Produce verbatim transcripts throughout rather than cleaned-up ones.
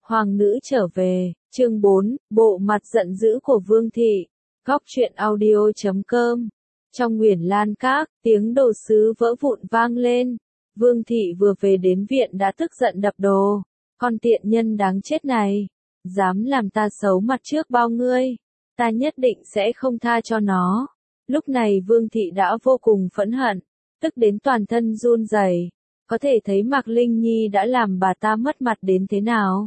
Hoàng nữ trở về, chương bốn, bộ mặt giận dữ của Vương Thị. Góc truyện audio chấm com. Trong Nguyền Lan Các, tiếng đồ sứ vỡ vụn vang lên. Vương Thị vừa về đến viện đã tức giận đập đồ. Con tiện nhân đáng chết này. Dám làm ta xấu mặt trước bao ngươi. Ta nhất định sẽ không tha cho nó. Lúc này Vương Thị đã vô cùng phẫn hận. Tức đến toàn thân run rẩy. Có thể thấy Mạc Linh Nhi đã làm bà ta mất mặt đến thế nào.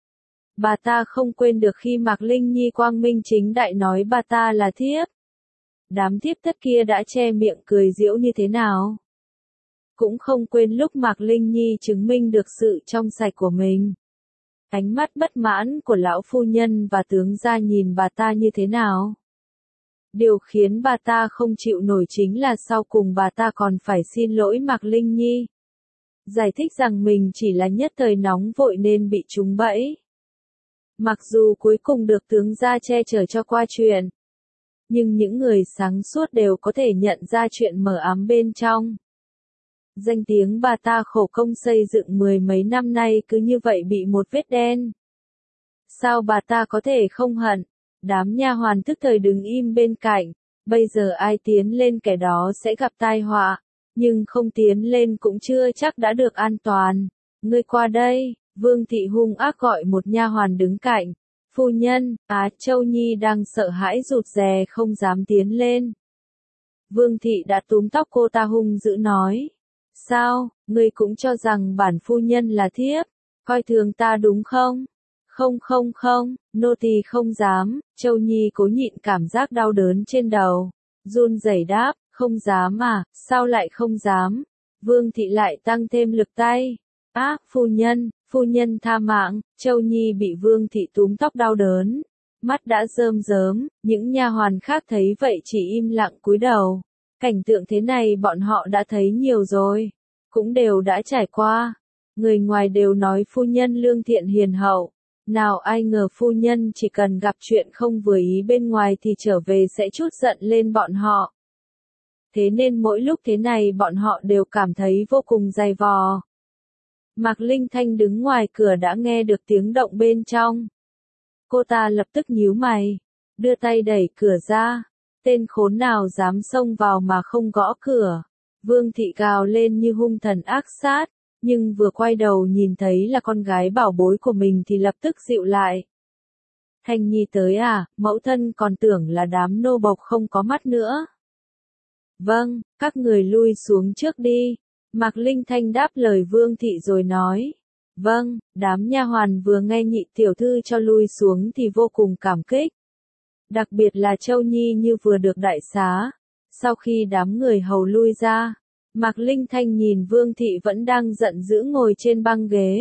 Bà ta không quên được khi Mạc Linh Nhi quang minh chính đại nói bà ta là thiếp. Đám thiếp thất kia đã che miệng cười giễu như thế nào. Cũng không quên lúc Mạc Linh Nhi chứng minh được sự trong sạch của mình. Ánh mắt bất mãn của lão phu nhân và tướng gia nhìn bà ta như thế nào. Điều khiến bà ta không chịu nổi chính là sau cùng bà ta còn phải xin lỗi Mạc Linh Nhi. Giải thích rằng mình chỉ là nhất thời nóng vội nên bị trúng bẫy. Mặc dù cuối cùng được tướng gia che chở cho qua chuyện, nhưng những người sáng suốt đều có thể nhận ra chuyện mờ ám bên trong. Danh tiếng bà ta khổ công xây dựng mười mấy năm nay cứ như vậy bị một vết đen. Sao bà ta có thể không hận? Đám nha hoàn tức thời đứng im bên cạnh, bây giờ ai tiến lên kẻ đó sẽ gặp tai họa, nhưng không tiến lên cũng chưa chắc đã được an toàn. Ngươi qua đây. Vương Thị hung ác gọi một nha hoàn đứng cạnh. Phu nhân, Á Châu Nhi đang sợ hãi rụt rè không dám tiến lên. Vương Thị đã túm tóc cô ta hung dữ nói. Sao, ngươi cũng cho rằng bản phu nhân là thiếp, coi thường ta đúng không? Không không không, nô tỳ không dám. Châu Nhi cố nhịn cảm giác đau đớn trên đầu. Run rẩy đáp, không dám à, sao lại không dám? Vương Thị lại tăng thêm lực tay. Á, phu nhân. Phu nhân tha mạng. Châu Nhi bị Vương Thị túm tóc đau đớn, mắt đã rơm rớm, những nha hoàn khác thấy vậy chỉ im lặng cúi đầu. Cảnh tượng thế này bọn họ đã thấy nhiều rồi, cũng đều đã trải qua. Người ngoài đều nói phu nhân lương thiện hiền hậu, nào ai ngờ phu nhân chỉ cần gặp chuyện không vừa ý bên ngoài thì trở về sẽ trút giận lên bọn họ. Thế nên mỗi lúc thế này bọn họ đều cảm thấy vô cùng dày vò. Mạc Linh Thanh đứng ngoài cửa đã nghe được tiếng động bên trong. Cô ta lập tức nhíu mày, đưa tay đẩy cửa ra. Tên khốn nào dám xông vào mà không gõ cửa. Vương Thị gào lên như hung thần ác sát, nhưng vừa quay đầu nhìn thấy là con gái bảo bối của mình thì lập tức dịu lại. Thanh Nhi tới à, mẫu thân còn tưởng là đám nô bộc không có mắt nữa. Vâng, các người lui xuống trước đi. Mạc Linh Thanh đáp lời Vương Thị rồi nói. Vâng, đám nha hoàn vừa nghe nhị tiểu thư cho lui xuống thì vô cùng cảm kích. Đặc biệt là Châu Nhi như vừa được đại xá. Sau khi đám người hầu lui ra, Mạc Linh Thanh nhìn Vương Thị vẫn đang giận dữ ngồi trên băng ghế.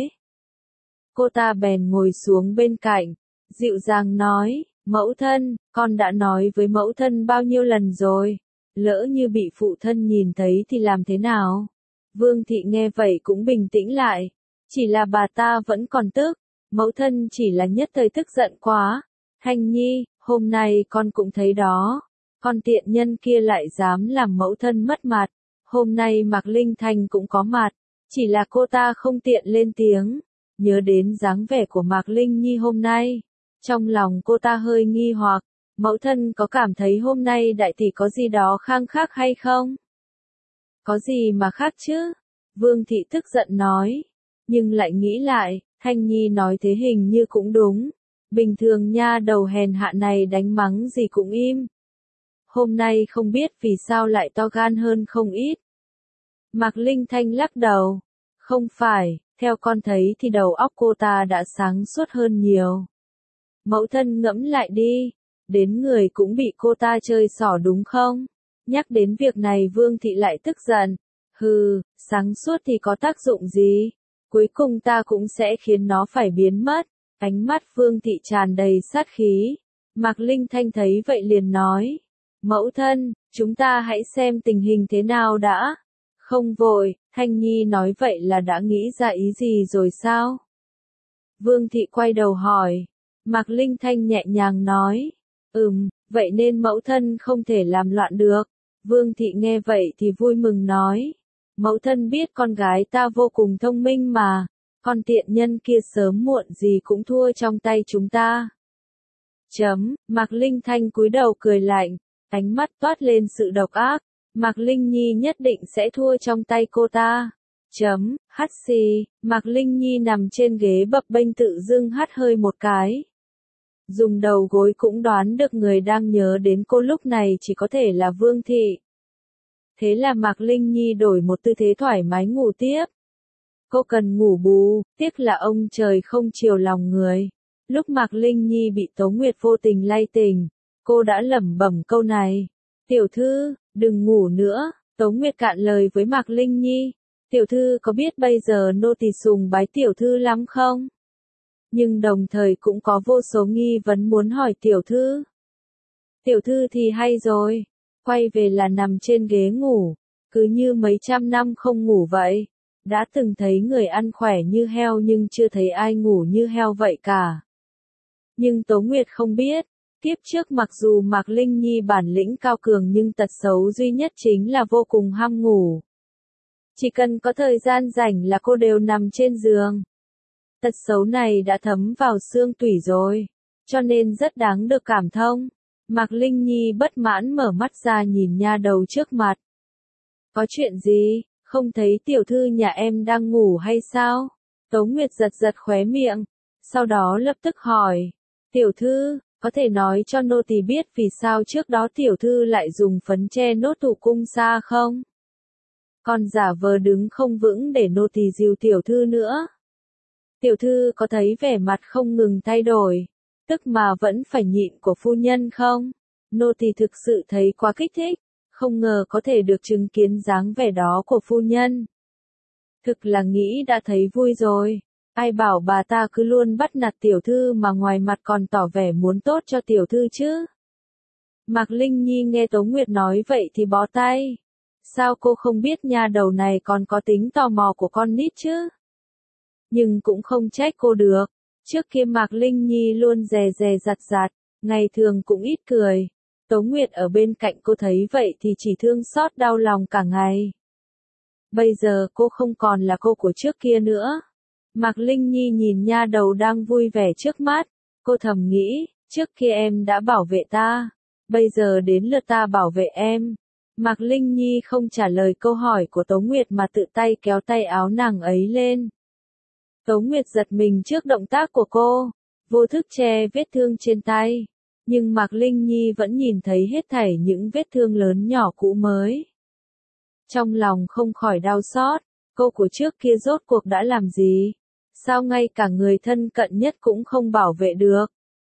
Cô ta bèn ngồi xuống bên cạnh, dịu dàng nói, mẫu thân, con đã nói với mẫu thân bao nhiêu lần rồi, lỡ như bị phụ thân nhìn thấy thì làm thế nào? Vương Thị nghe vậy cũng bình tĩnh lại, chỉ là bà ta vẫn còn tức, mẫu thân chỉ là nhất thời tức giận quá. Thanh Nhi, hôm nay con cũng thấy đó, con tiện nhân kia lại dám làm mẫu thân mất mặt. Hôm nay Mạc Linh Thanh cũng có mặt, chỉ là cô ta không tiện lên tiếng. Nhớ đến dáng vẻ của Mạc Linh Nhi hôm nay, trong lòng cô ta hơi nghi hoặc, mẫu thân có cảm thấy hôm nay đại tỷ có gì đó khang khác hay không? Có gì mà khác chứ? Vương Thị tức giận nói, nhưng lại nghĩ lại, Thanh Nhi nói thế hình như cũng đúng. Bình thường nha đầu hèn hạ này đánh mắng gì cũng im. Hôm nay không biết vì sao lại to gan hơn không ít. Mạc Linh Thanh lắc đầu. Không phải, theo con thấy thì đầu óc cô ta đã sáng suốt hơn nhiều. Mẫu thân ngẫm lại đi, đến người cũng bị cô ta chơi xỏ đúng không? Nhắc đến việc này Vương Thị lại tức giận. Hừ, sáng suốt thì có tác dụng gì? Cuối cùng ta cũng sẽ khiến nó phải biến mất. Ánh mắt Vương Thị tràn đầy sát khí. Mạc Linh Thanh thấy vậy liền nói. Mẫu thân, chúng ta hãy xem tình hình thế nào đã. Không vội, Thanh Nhi nói vậy là đã nghĩ ra ý gì rồi sao? Vương Thị quay đầu hỏi. Mạc Linh Thanh nhẹ nhàng nói. Ừm, vậy nên mẫu thân không thể làm loạn được. Vương Thị nghe vậy thì vui mừng nói. Mẫu thân biết con gái ta vô cùng thông minh mà. con tiện nhân kia sớm muộn gì cũng thua trong tay chúng ta. Chấm, Mạc Linh Thanh cúi đầu cười lạnh, ánh mắt toát lên sự độc ác, Mạc Linh Nhi nhất định sẽ thua trong tay cô ta. Chấm, hắt xì, Mạc Linh Nhi nằm trên ghế bập bênh tự dưng hắt hơi một cái. Dùng đầu gối cũng đoán được người đang nhớ đến cô lúc này chỉ có thể là Vương Thị. Thế là Mạc Linh Nhi đổi một tư thế thoải mái ngủ tiếp. Cô cần ngủ bù, tiếc là ông trời không chiều lòng người. Lúc Mạc Linh Nhi bị Tố Nguyệt vô tình lay tỉnh, cô đã lẩm bẩm câu này. Tiểu thư, đừng ngủ nữa, Tố Nguyệt cạn lời với Mạc Linh Nhi. Tiểu thư có biết bây giờ nô tỳ sùng bái tiểu thư lắm không? Nhưng đồng thời cũng có vô số nghi vấn muốn hỏi tiểu thư. Tiểu thư thì hay rồi, quay về là nằm trên ghế ngủ, cứ như mấy trăm năm không ngủ vậy. Đã từng thấy người ăn khỏe như heo nhưng chưa thấy ai ngủ như heo vậy cả. Nhưng Tố Nguyệt không biết, kiếp trước mặc dù Mạc Linh Nhi bản lĩnh cao cường nhưng tật xấu duy nhất chính là vô cùng ham ngủ. Chỉ cần có thời gian rảnh là cô đều nằm trên giường. Tật xấu này đã thấm vào xương tủy rồi, cho nên rất đáng được cảm thông. Mạc Linh Nhi bất mãn mở mắt ra nhìn nha đầu trước mặt. Có chuyện gì, không thấy tiểu thư nhà em đang ngủ hay sao? Tố Nguyệt giật giật khóe miệng, sau đó lập tức hỏi. Tiểu thư, có thể nói cho nô tỳ biết vì sao trước đó tiểu thư lại dùng phấn che nốt tủ cung xa không? Còn giả vờ đứng không vững để nô tỳ dìu tiểu thư nữa. Tiểu thư có thấy vẻ mặt không ngừng thay đổi, tức mà vẫn phải nhịn của phu nhân không? Nô tỳ thực sự thấy quá kích thích, không ngờ có thể được chứng kiến dáng vẻ đó của phu nhân. Thực là nghĩ đã thấy vui rồi, ai bảo bà ta cứ luôn bắt nạt tiểu thư mà ngoài mặt còn tỏ vẻ muốn tốt cho tiểu thư chứ. Mạc Linh Nhi nghe Tố Nguyệt nói vậy thì bó tay. Sao cô không biết nha đầu này còn có tính tò mò của con nít chứ? Nhưng cũng không trách cô được. Trước kia Mạc Linh Nhi luôn dè dè dặt dặt, ngày thường cũng ít cười. Tố Nguyệt ở bên cạnh cô thấy vậy thì chỉ thương xót đau lòng cả ngày. Bây giờ cô không còn là cô của trước kia nữa. Mạc Linh Nhi nhìn nha đầu đang vui vẻ trước mắt. Cô thầm nghĩ, trước kia em đã bảo vệ ta. Bây giờ đến lượt ta bảo vệ em. Mạc Linh Nhi không trả lời câu hỏi của Tố Nguyệt mà tự tay kéo tay áo nàng ấy lên. Tố Nguyệt giật mình trước động tác của cô, vô thức che vết thương trên tay. Nhưng Mạc Linh Nhi vẫn nhìn thấy hết thảy những vết thương lớn nhỏ cũ mới. Trong lòng không khỏi đau xót, cô của trước kia rốt cuộc đã làm gì? Sao ngay cả người thân cận nhất cũng không bảo vệ được?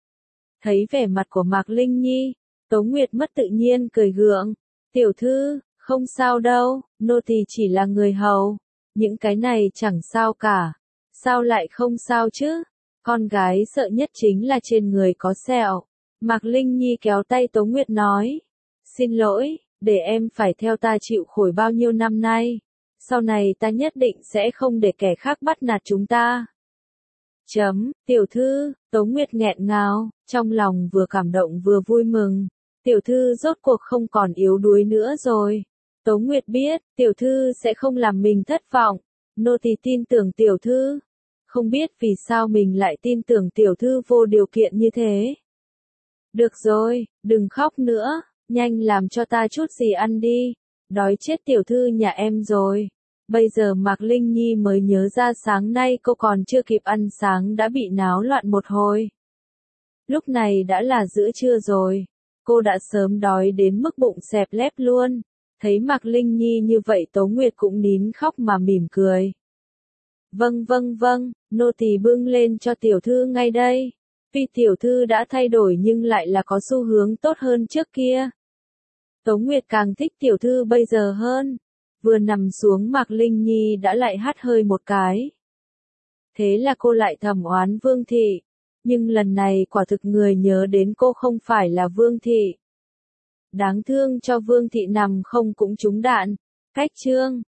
Thấy vẻ mặt của Mạc Linh Nhi, Tố Nguyệt mất tự nhiên cười gượng. Tiểu thư, không sao đâu, nô tỳ chỉ là người hầu. Những cái này chẳng sao cả. Sao lại không sao chứ? Con gái sợ nhất chính là trên người có sẹo. Mạc Linh Nhi kéo tay Tố Nguyệt nói. Xin lỗi, để em phải theo ta chịu khổ bao nhiêu năm nay. Sau này ta nhất định sẽ không để kẻ khác bắt nạt chúng ta. Chấm, tiểu thư, Tố Nguyệt nghẹn ngào, trong lòng vừa cảm động vừa vui mừng. Tiểu thư rốt cuộc không còn yếu đuối nữa rồi. Tố Nguyệt biết, tiểu thư sẽ không làm mình thất vọng. Nô tỳ tin tưởng tiểu thư. Không biết vì sao mình lại tin tưởng tiểu thư vô điều kiện như thế. Được rồi, đừng khóc nữa, nhanh làm cho ta chút gì ăn đi. Đói chết tiểu thư nhà em rồi. Bây giờ Mạc Linh Nhi mới nhớ ra sáng nay cô còn chưa kịp ăn sáng đã bị náo loạn một hồi. Lúc này đã là giữa trưa rồi. Cô đã sớm đói đến mức bụng xẹp lép luôn. Thấy Mạc Linh Nhi như vậy Tố Nguyệt cũng nín khóc mà mỉm cười. Vâng vâng vâng, nô tỳ bưng lên cho tiểu thư ngay đây. Tuy tiểu thư đã thay đổi nhưng lại là có xu hướng tốt hơn trước kia. Tố Nguyệt càng thích tiểu thư bây giờ hơn. Vừa nằm xuống Mạc Linh Nhi đã lại hắt hơi một cái. Thế là cô lại thầm oán Vương Thị. Nhưng lần này quả thực người nhớ đến cô không phải là Vương Thị. Đáng thương cho Vương Thị nằm không cũng trúng đạn. Cách chương.